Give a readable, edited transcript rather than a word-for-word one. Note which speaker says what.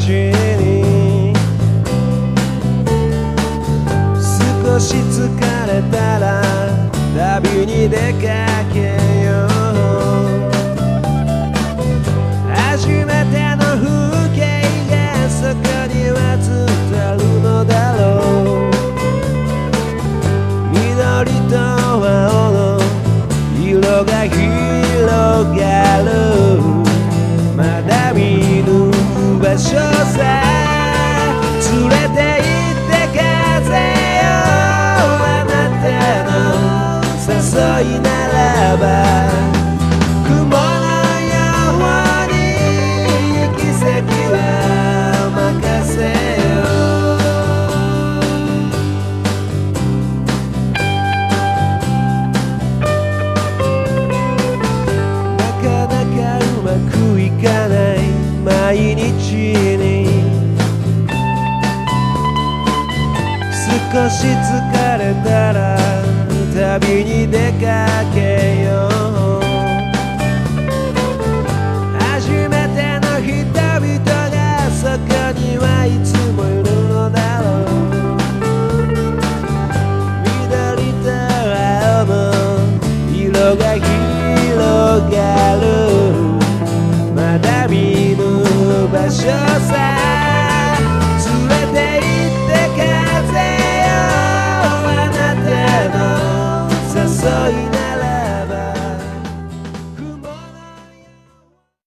Speaker 1: に少し疲れたら旅に出かけよう。初めての風景がそこにはずっとあるのだろう。緑と青の色が広がるまだ見ぬ場所さ連れて行って風よ。あなたの誘いならば雲のように行き先は任せよ。うまくいかない毎日に少し疲れたら旅に出かけよう。初めての人々がそこにはいつもいるのだろう。緑と青の色が広がるまだ見ぬ場所さ